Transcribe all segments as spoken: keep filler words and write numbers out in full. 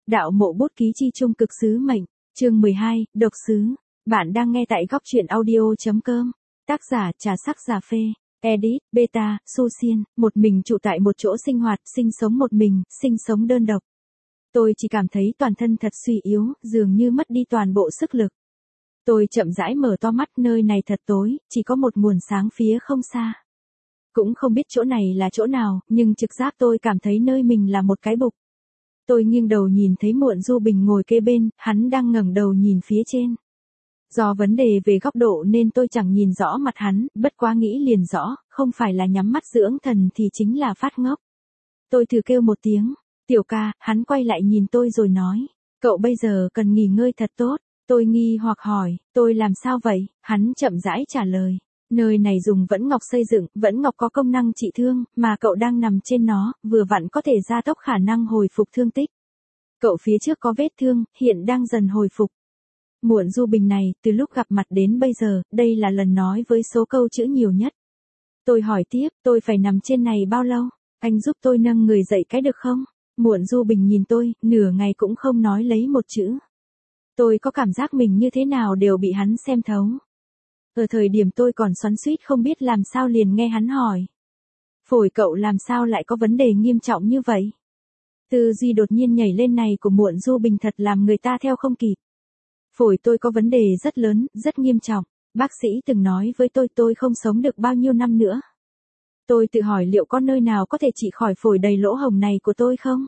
Đạo mộ bút ký chi trung cực sứ mệnh, chương mười hai, độc sứ. Bạn đang nghe tại góc truyện audio chấm com. Tác giả trà sắc cà phê. Edit, Beta, Su Xiên, một mình trụ tại một chỗ sinh hoạt, sinh sống một mình, sinh sống đơn độc. Tôi chỉ cảm thấy toàn thân thật suy yếu, dường như mất đi toàn bộ sức lực. Tôi chậm rãi mở to mắt, nơi này thật tối, chỉ có một nguồn sáng phía không xa. Cũng không biết chỗ này là chỗ nào, nhưng trực giác tôi cảm thấy nơi mình là một cái bục. Tôi nghiêng đầu nhìn thấy Muộn Du Bình ngồi kế bên, hắn đang ngẩng đầu nhìn phía trên. Do vấn đề về góc độ nên tôi chẳng nhìn rõ mặt hắn, bất quá nghĩ liền rõ, không phải là nhắm mắt dưỡng thần thì chính là phát ngốc. Tôi thử kêu một tiếng, tiểu ca, hắn quay lại nhìn tôi rồi nói, cậu bây giờ cần nghỉ ngơi thật tốt. Tôi nghi hoặc hỏi, tôi làm sao vậy? Hắn chậm rãi trả lời, nơi này dùng vẫn ngọc xây dựng, vẫn ngọc có công năng trị thương, mà cậu đang nằm trên nó, vừa vặn có thể gia tốc khả năng hồi phục thương tích. Cậu phía trước có vết thương, hiện đang dần hồi phục. Muộn Du Bình này, từ lúc gặp mặt đến bây giờ, đây là lần nói với số câu chữ nhiều nhất. Tôi hỏi tiếp, tôi phải nằm trên này bao lâu? Anh giúp tôi nâng người dậy cái được không? Muộn Du Bình nhìn tôi, nửa ngày cũng không nói lấy một chữ. Tôi có cảm giác mình như thế nào đều bị hắn xem thấu. Ở thời điểm tôi còn xoắn xuýt không biết làm sao liền nghe hắn hỏi. Phổi cậu làm sao lại có vấn đề nghiêm trọng như vậy? Tư duy đột nhiên nhảy lên này của Muộn Du Bình thật làm người ta theo không kịp. Phổi tôi có vấn đề rất lớn, rất nghiêm trọng. Bác sĩ từng nói với tôi tôi không sống được bao nhiêu năm nữa. Tôi tự hỏi liệu có nơi nào có thể trị khỏi phổi đầy lỗ hổng này của tôi không?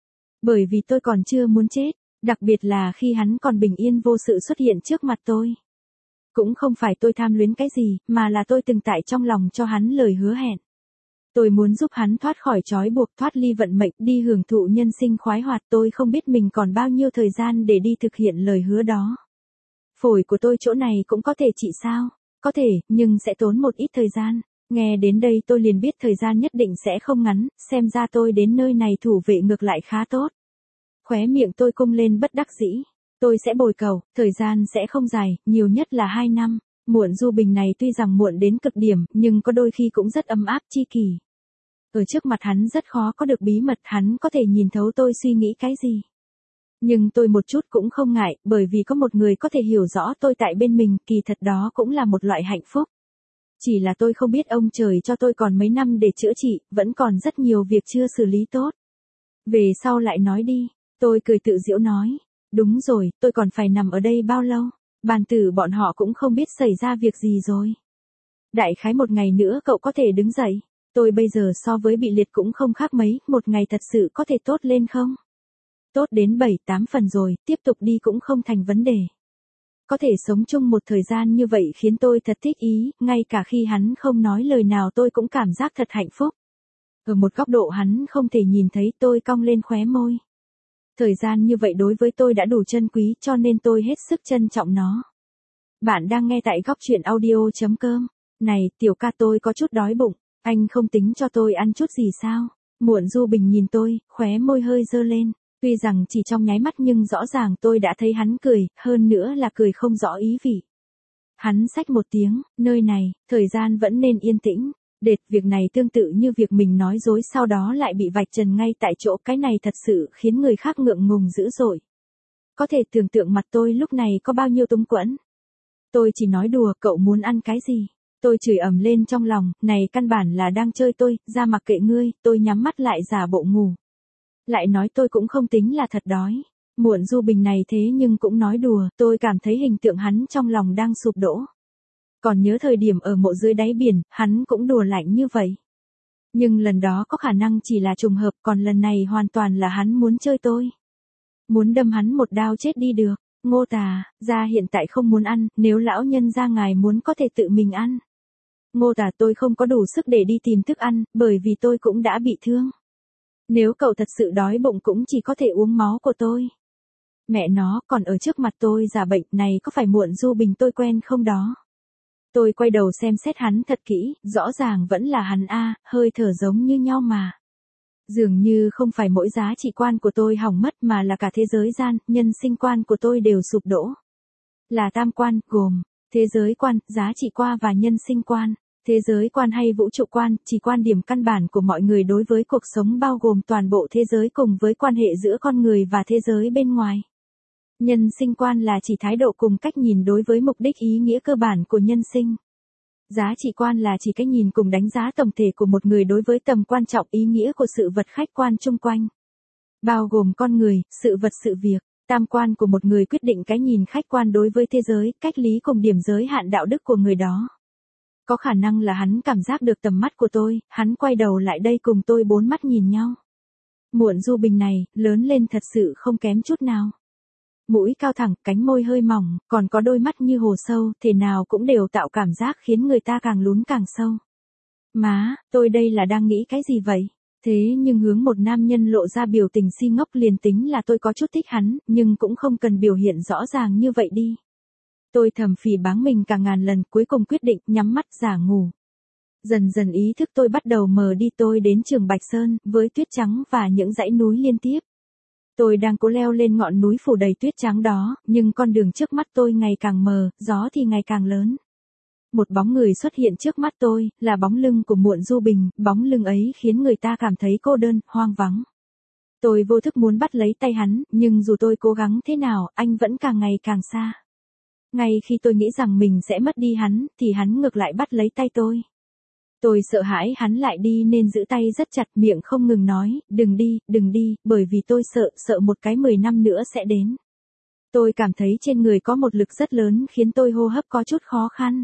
Bởi vì tôi còn chưa muốn chết. Đặc biệt là khi hắn còn bình yên vô sự xuất hiện trước mặt tôi. Cũng không phải tôi tham luyến cái gì, mà là tôi từng tại trong lòng cho hắn lời hứa hẹn. Tôi muốn giúp hắn thoát khỏi trói buộc, thoát ly vận mệnh, đi hưởng thụ nhân sinh khoái hoạt. Tôi không biết mình còn bao nhiêu thời gian để đi thực hiện lời hứa đó. Phổi của tôi chỗ này cũng có thể trị sao? Có thể, nhưng sẽ tốn một ít thời gian. Nghe đến đây tôi liền biết thời gian nhất định sẽ không ngắn, xem ra tôi đến nơi này thủ vệ ngược lại khá tốt. Khóe miệng tôi cung lên bất đắc dĩ. Tôi sẽ bồi cầu, thời gian sẽ không dài, nhiều nhất là hai năm. Muộn Du Bình này tuy rằng muộn đến cực điểm, nhưng có đôi khi cũng rất ấm áp chi kỷ. Ở trước mặt hắn rất khó có được bí mật, hắn có thể nhìn thấu tôi suy nghĩ cái gì. Nhưng tôi một chút cũng không ngại, bởi vì có một người có thể hiểu rõ tôi tại bên mình, kỳ thật đó cũng là một loại hạnh phúc. Chỉ là tôi không biết ông trời cho tôi còn mấy năm để chữa trị, vẫn còn rất nhiều việc chưa xử lý tốt. Về sau lại nói đi. Tôi cười tự giễu nói, đúng rồi, tôi còn phải nằm ở đây bao lâu? Bàn tử bọn họ cũng không biết xảy ra việc gì rồi. Đại khái một ngày nữa cậu có thể đứng dậy. Tôi bây giờ so với bị liệt cũng không khác mấy, một ngày thật sự có thể tốt lên không? Tốt đến bảy tám phần rồi, tiếp tục đi cũng không thành vấn đề. Có thể sống chung một thời gian như vậy khiến tôi thật thích ý, ngay cả khi hắn không nói lời nào tôi cũng cảm giác thật hạnh phúc. Ở một góc độ hắn không thể nhìn thấy, tôi cong lên khóe môi. Thời gian như vậy đối với tôi đã đủ trân quý cho nên tôi hết sức trân trọng nó. Bạn đang nghe tại góc truyện audio chấm com. Này, tiểu ca tôi có chút đói bụng, anh không tính cho tôi ăn chút gì sao? Muộn Du Bình nhìn tôi, khóe môi hơi dơ lên. Tuy rằng chỉ trong nháy mắt nhưng rõ ràng tôi đã thấy hắn cười, hơn nữa là cười không rõ ý vị. Hắn xách một tiếng, nơi này, thời gian vẫn nên yên tĩnh. Đệt, việc này tương tự như việc mình nói dối sau đó lại bị vạch trần ngay tại chỗ, cái này thật sự khiến người khác ngượng ngùng dữ dội. Có thể tưởng tượng mặt tôi lúc này có bao nhiêu túng quẫn. Tôi chỉ nói đùa, cậu muốn ăn cái gì? Tôi chửi ầm lên trong lòng, này căn bản là đang chơi tôi, ra mặc kệ ngươi, tôi nhắm mắt lại giả bộ ngủ. Lại nói tôi cũng không tính là thật đói. Muộn Du Bình này thế nhưng cũng nói đùa, tôi cảm thấy hình tượng hắn trong lòng đang sụp đổ. Còn nhớ thời điểm ở mộ dưới đáy biển, hắn cũng đùa lạnh như vậy. Nhưng lần đó có khả năng chỉ là trùng hợp, còn lần này hoàn toàn là hắn muốn chơi tôi. Muốn đâm hắn một đao chết đi được. Ngô Tà, gia hiện tại không muốn ăn, nếu lão nhân gia ngài muốn có thể tự mình ăn. Ngô Tà, tôi không có đủ sức để đi tìm thức ăn, bởi vì tôi cũng đã bị thương. Nếu cậu thật sự đói bụng cũng chỉ có thể uống máu của tôi. Mẹ nó, còn ở trước mặt tôi giả bệnh này có phải Muộn Du Bình tôi quen không đó? Tôi quay đầu xem xét hắn thật kỹ, rõ ràng vẫn là hắn a, hơi thở giống như nhau mà. Dường như không phải mỗi giá trị quan của tôi hỏng mất mà là cả thế giới gian, nhân sinh quan của tôi đều sụp đổ. Là tam quan, gồm thế giới quan, giá trị quan và nhân sinh quan. Thế giới quan hay vũ trụ quan, chỉ quan điểm căn bản của mọi người đối với cuộc sống bao gồm toàn bộ thế giới cùng với quan hệ giữa con người và thế giới bên ngoài. Nhân sinh quan là chỉ thái độ cùng cách nhìn đối với mục đích ý nghĩa cơ bản của nhân sinh. Giá trị quan là chỉ cách nhìn cùng đánh giá tổng thể của một người đối với tầm quan trọng ý nghĩa của sự vật khách quan chung quanh. Bao gồm con người, sự vật sự việc. Tam quan của một người quyết định cái nhìn khách quan đối với thế giới, cách lý cùng điểm giới hạn đạo đức của người đó. Có khả năng là hắn cảm giác được tầm mắt của tôi, hắn quay đầu lại đây cùng tôi bốn mắt nhìn nhau. Muộn Du Bình này, lớn lên thật sự không kém chút nào. Mũi cao thẳng, cánh môi hơi mỏng, còn có đôi mắt như hồ sâu, thể nào cũng đều tạo cảm giác khiến người ta càng lún càng sâu. Má, tôi đây là đang nghĩ cái gì vậy? Thế nhưng hướng một nam nhân lộ ra biểu tình si ngốc liền tính là tôi có chút thích hắn, nhưng cũng không cần biểu hiện rõ ràng như vậy đi. Tôi thầm phỉ báng mình cả ngàn lần, cuối cùng quyết định nhắm mắt giả ngủ. Dần dần ý thức tôi bắt đầu mờ đi, tôi đến trường Bạch Sơn, với tuyết trắng và những dãy núi liên tiếp. Tôi đang cố leo lên ngọn núi phủ đầy tuyết trắng đó, nhưng con đường trước mắt tôi ngày càng mờ, gió thì ngày càng lớn. Một bóng người xuất hiện trước mắt tôi, là bóng lưng của Muộn Du Bình, bóng lưng ấy khiến người ta cảm thấy cô đơn, hoang vắng. Tôi vô thức muốn bắt lấy tay hắn, nhưng dù tôi cố gắng thế nào, anh vẫn càng ngày càng xa. Ngay khi tôi nghĩ rằng mình sẽ mất đi hắn, thì hắn ngược lại bắt lấy tay tôi. Tôi sợ hãi hắn lại đi nên giữ tay rất chặt, miệng không ngừng nói, đừng đi, đừng đi, bởi vì tôi sợ, sợ một cái mười năm nữa sẽ đến. Tôi cảm thấy trên người có một lực rất lớn khiến tôi hô hấp có chút khó khăn.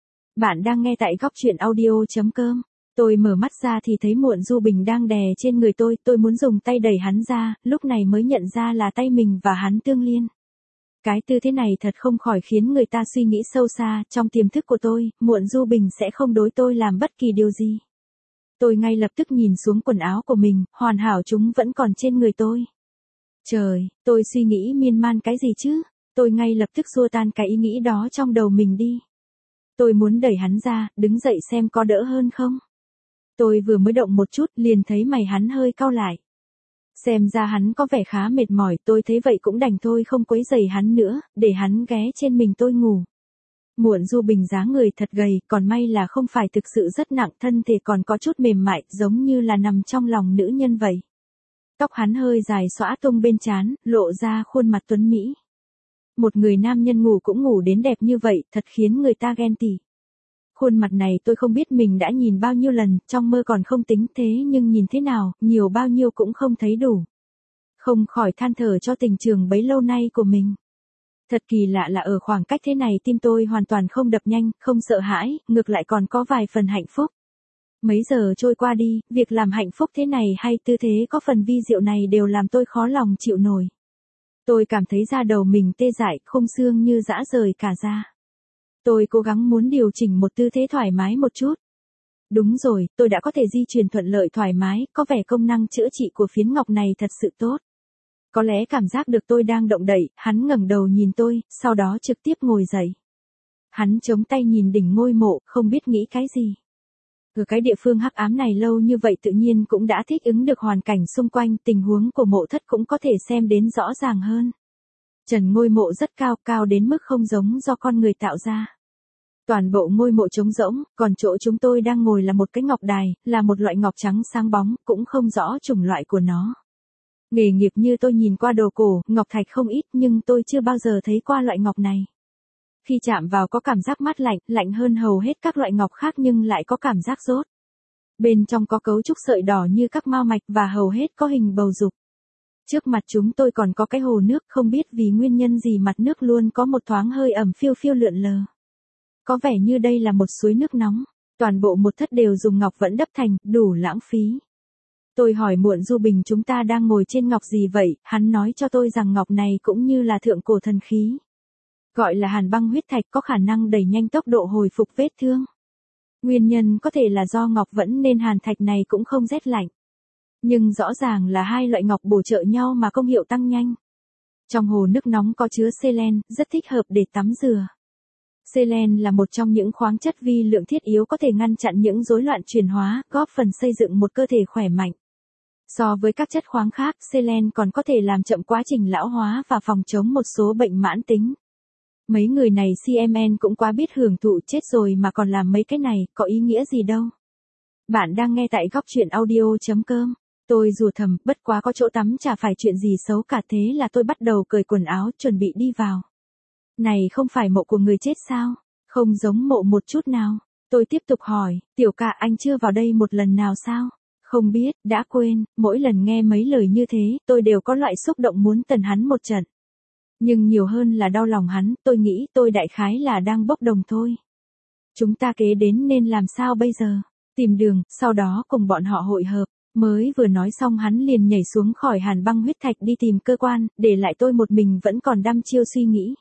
Bạn đang nghe tại góc truyện audio chấm com. Tôi mở mắt ra thì thấy Muộn Du Bình đang đè trên người tôi, tôi muốn dùng tay đẩy hắn ra, lúc này mới nhận ra là tay mình và hắn tương liên. Cái tư thế này thật không khỏi khiến người ta suy nghĩ sâu xa, trong tiềm thức của tôi, Muộn Du Bình sẽ không đối tôi làm bất kỳ điều gì. Tôi ngay lập tức nhìn xuống quần áo của mình, hoàn hảo chúng vẫn còn trên người tôi. Trời, tôi suy nghĩ miên man cái gì chứ? Tôi ngay lập tức xua tan cái ý nghĩ đó trong đầu mình đi. Tôi muốn đẩy hắn ra, đứng dậy xem có đỡ hơn không. Tôi vừa mới động một chút liền thấy mày hắn hơi cau lại. Xem ra hắn có vẻ khá mệt mỏi, tôi thấy vậy cũng đành thôi không quấy rầy hắn nữa, để hắn ghé trên mình tôi ngủ. Muộn Du Bình dáng người thật gầy, còn may là không phải thực sự rất nặng, thân thể còn có chút mềm mại, giống như là nằm trong lòng nữ nhân vậy. Tóc hắn hơi dài xõa tung bên trán, lộ ra khuôn mặt tuấn mỹ. Một người nam nhân ngủ cũng ngủ đến đẹp như vậy, thật khiến người ta ghen tị. Khuôn mặt này tôi không biết mình đã nhìn bao nhiêu lần, trong mơ còn không tính thế nhưng nhìn thế nào, nhiều bao nhiêu cũng không thấy đủ. Không khỏi than thở cho tình trường bấy lâu nay của mình. Thật kỳ lạ là ở khoảng cách thế này tim tôi hoàn toàn không đập nhanh, không sợ hãi, ngược lại còn có vài phần hạnh phúc. Mấy giờ trôi qua đi, việc làm hạnh phúc thế này hay tư thế có phần vi diệu này đều làm tôi khó lòng chịu nổi. Tôi cảm thấy da đầu mình tê dại, khung xương như rã rời cả da. Tôi cố gắng muốn điều chỉnh một tư thế thoải mái một chút. Đúng rồi, tôi đã có thể di chuyển thuận lợi thoải mái, có vẻ công năng chữa trị của phiến ngọc này thật sự tốt. Có lẽ cảm giác được tôi đang động đậy, hắn ngẩng đầu nhìn tôi, sau đó trực tiếp ngồi dậy. Hắn chống tay nhìn đỉnh ngôi mộ, không biết nghĩ cái gì. Ở cái địa phương hắc ám này lâu như vậy tự nhiên cũng đã thích ứng được hoàn cảnh xung quanh, tình huống của mộ thất cũng có thể xem đến rõ ràng hơn. Trần ngôi mộ rất cao, cao đến mức không giống do con người tạo ra. Toàn bộ ngôi mộ trống rỗng, còn chỗ chúng tôi đang ngồi là một cái ngọc đài, là một loại ngọc trắng sáng bóng, cũng không rõ chủng loại của nó. Nghề nghiệp như tôi nhìn qua đồ cổ, ngọc thạch không ít nhưng tôi chưa bao giờ thấy qua loại ngọc này. Khi chạm vào có cảm giác mát lạnh, lạnh hơn hầu hết các loại ngọc khác nhưng lại có cảm giác rốt. Bên trong có cấu trúc sợi đỏ như các mao mạch và hầu hết có hình bầu dục. Trước mặt chúng tôi còn có cái hồ nước, không biết vì nguyên nhân gì mặt nước luôn có một thoáng hơi ẩm phiêu phiêu lượn lờ. Có vẻ như đây là một suối nước nóng, toàn bộ một thất đều dùng ngọc vẫn đắp thành, đủ lãng phí. Tôi hỏi Muộn Du Bình chúng ta đang ngồi trên ngọc gì vậy, hắn nói cho tôi rằng ngọc này cũng như là thượng cổ thần khí. Gọi là hàn băng huyết thạch, có khả năng đẩy nhanh tốc độ hồi phục vết thương. Nguyên nhân có thể là do ngọc vẫn nên hàn thạch này cũng không rét lạnh. Nhưng rõ ràng là hai loại ngọc bổ trợ nhau mà công hiệu tăng nhanh. Trong hồ nước nóng có chứa selen, rất thích hợp để tắm rửa. Selen là một trong những khoáng chất vi lượng thiết yếu có thể ngăn chặn những rối loạn chuyển hóa, góp phần xây dựng một cơ thể khỏe mạnh. So với các chất khoáng khác, selen còn có thể làm chậm quá trình lão hóa và phòng chống một số bệnh mãn tính. Mấy người này xê em en cũng quá biết hưởng thụ chết rồi mà còn làm mấy cái này, có ý nghĩa gì đâu. Bạn đang nghe tại góc chuyện audio chấm com. Tôi rủa thầm, bất quá có chỗ tắm chả phải chuyện gì xấu cả, thế là tôi bắt đầu cởi quần áo chuẩn bị đi vào. Này không phải mộ của người chết sao? Không giống mộ một chút nào. Tôi tiếp tục hỏi, tiểu ca anh chưa vào đây một lần nào sao? Không biết, đã quên, mỗi lần nghe mấy lời như thế, tôi đều có loại xúc động muốn tần hắn một trận. Nhưng nhiều hơn là đau lòng hắn, tôi nghĩ tôi đại khái là đang bốc đồng thôi. Chúng ta kế đến nên làm sao bây giờ? Tìm đường, sau đó cùng bọn họ hội hợp. Mới vừa nói xong hắn liền nhảy xuống khỏi hàn băng huyết thạch đi tìm cơ quan, để lại tôi một mình vẫn còn đăm chiêu suy nghĩ.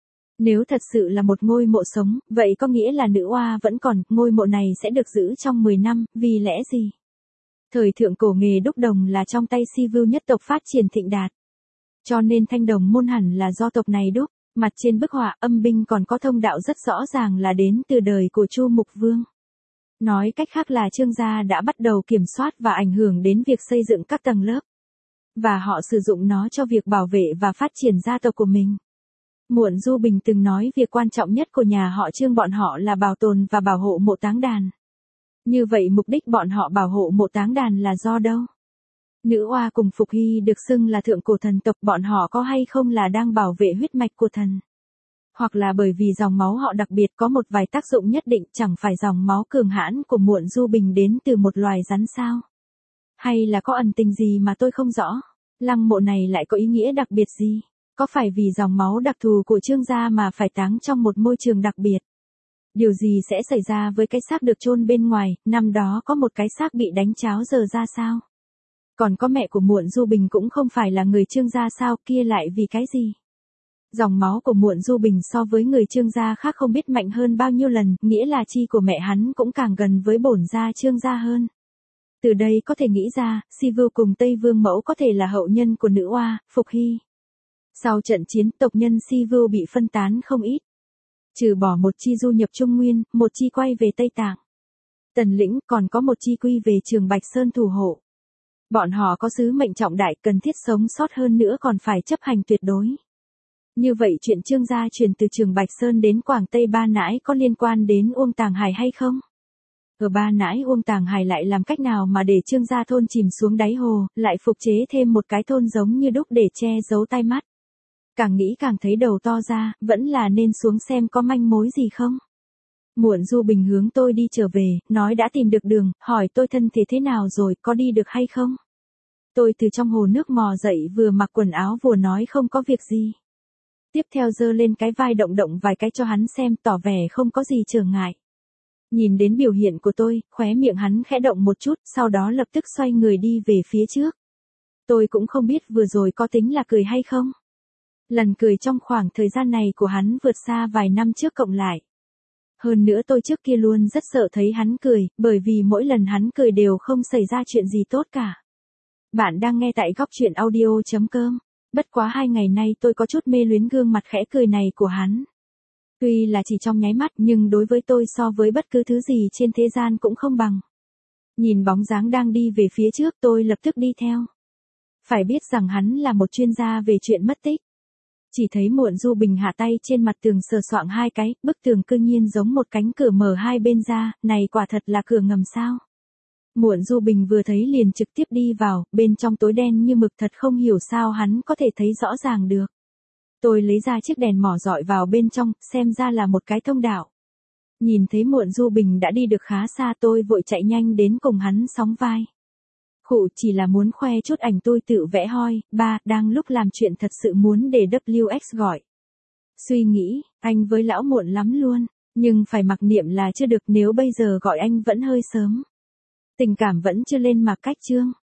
Nếu thật sự là một ngôi mộ sống, vậy có nghĩa là nữ oa vẫn còn, ngôi mộ này sẽ được giữ trong mười năm, vì lẽ gì? Thời thượng cổ nghề đúc đồng là trong tay Si Vưu nhất tộc phát triển thịnh đạt. Cho nên thanh đồng môn hẳn là do tộc này đúc, mặt trên bức họa âm binh còn có thông đạo rất rõ ràng là đến từ đời của Chu Mục Vương. Nói cách khác là Trương gia đã bắt đầu kiểm soát và ảnh hưởng đến việc xây dựng các tầng lớp. Và họ sử dụng nó cho việc bảo vệ và phát triển gia tộc của mình. Muộn Du Bình từng nói việc quan trọng nhất của nhà họ Trương bọn họ là bảo tồn và bảo hộ mộ táng đàn. Như vậy mục đích bọn họ bảo hộ mộ táng đàn là do đâu? Nữ oa cùng Phục Hy được xưng là thượng cổ thần tộc, bọn họ có hay không là đang bảo vệ huyết mạch của thần? Hoặc là bởi vì dòng máu họ đặc biệt có một vài tác dụng nhất định, chẳng phải dòng máu cường hãn của Muộn Du Bình đến từ một loài rắn sao? Hay là có ẩn tình gì mà tôi không rõ? Lăng mộ này lại có ý nghĩa đặc biệt gì? Có phải vì dòng máu đặc thù của Trương gia mà phải táng trong một môi trường đặc biệt? Điều gì sẽ xảy ra với cái xác được chôn bên ngoài, năm đó có một cái xác bị đánh cháo giờ ra sao? Còn có mẹ của Muộn Du Bình cũng không phải là người Trương gia sao, kia lại vì cái gì? Dòng máu của Muộn Du Bình so với người Trương gia khác không biết mạnh hơn bao nhiêu lần, nghĩa là chi của mẹ hắn cũng càng gần với bổn gia Trương gia hơn. Từ đây có thể nghĩ ra, Si Vưu cùng Tây Vương Mẫu có thể là hậu nhân của nữ oa, Phục Hy. Sau trận chiến, tộc nhân Si Vưu bị phân tán không ít. Trừ bỏ một chi du nhập Trung Nguyên, một chi quay về Tây Tạng. Tần Lĩnh, còn có một chi quy về Trường Bạch Sơn thủ hộ. Bọn họ có sứ mệnh trọng đại, cần thiết sống sót hơn nữa còn phải chấp hành tuyệt đối. Như vậy chuyện Trương gia truyền từ Trường Bạch Sơn đến Quảng Tây Ba Nãi có liên quan đến Uông Tàng Hải hay không? Ở Ba Nãi Uông Tàng Hải lại làm cách nào mà để Trương gia thôn chìm xuống đáy hồ, lại phục chế thêm một cái thôn giống như đúc để che giấu tai mắt? Càng nghĩ càng thấy đầu to ra, vẫn là nên xuống xem có manh mối gì không? Muộn Du Bình hướng tôi đi trở về, nói đã tìm được đường, hỏi tôi thân thể thế nào rồi, có đi được hay không? Tôi từ trong hồ nước mò dậy vừa mặc quần áo vừa nói không có việc gì. Tiếp theo giơ lên cái vai động động vài cái cho hắn xem, tỏ vẻ không có gì trở ngại. Nhìn đến biểu hiện của tôi, khóe miệng hắn khẽ động một chút, sau đó lập tức xoay người đi về phía trước. Tôi cũng không biết vừa rồi có tính là cười hay không. Lần cười trong khoảng thời gian này của hắn vượt xa vài năm trước cộng lại. Hơn nữa tôi trước kia luôn rất sợ thấy hắn cười, bởi vì mỗi lần hắn cười đều không xảy ra chuyện gì tốt cả. Bạn đang nghe tại góc chuyện audio chấm com. Bất quá hai ngày nay tôi có chút mê luyến gương mặt khẽ cười này của hắn. Tuy là chỉ trong nháy mắt nhưng đối với tôi so với bất cứ thứ gì trên thế gian cũng không bằng. Nhìn bóng dáng đang đi về phía trước tôi lập tức đi theo. Phải biết rằng hắn là một chuyên gia về chuyện mất tích. Chỉ thấy Muộn Du Bình hạ tay trên mặt tường sờ soạng hai cái, bức tường cư nhiên giống một cánh cửa mở hai bên ra, này quả thật là cửa ngầm sao. Muộn Du Bình vừa thấy liền trực tiếp đi vào, bên trong tối đen như mực, thật không hiểu sao hắn có thể thấy rõ ràng được. Tôi lấy ra chiếc đèn mỏ dọi vào bên trong, xem ra là một cái thông đạo. Nhìn thấy Muộn Du Bình đã đi được khá xa, tôi vội chạy nhanh đến cùng hắn sóng vai. Khụ, chỉ là muốn khoe chút ảnh tôi tự vẽ hoi, ba, đang lúc làm chuyện thật sự muốn để W X gọi. Suy nghĩ, anh với lão Muộn lắm luôn, nhưng phải mặc niệm là chưa được, nếu bây giờ gọi anh vẫn hơi sớm. Tình cảm vẫn chưa lên mà cách chương.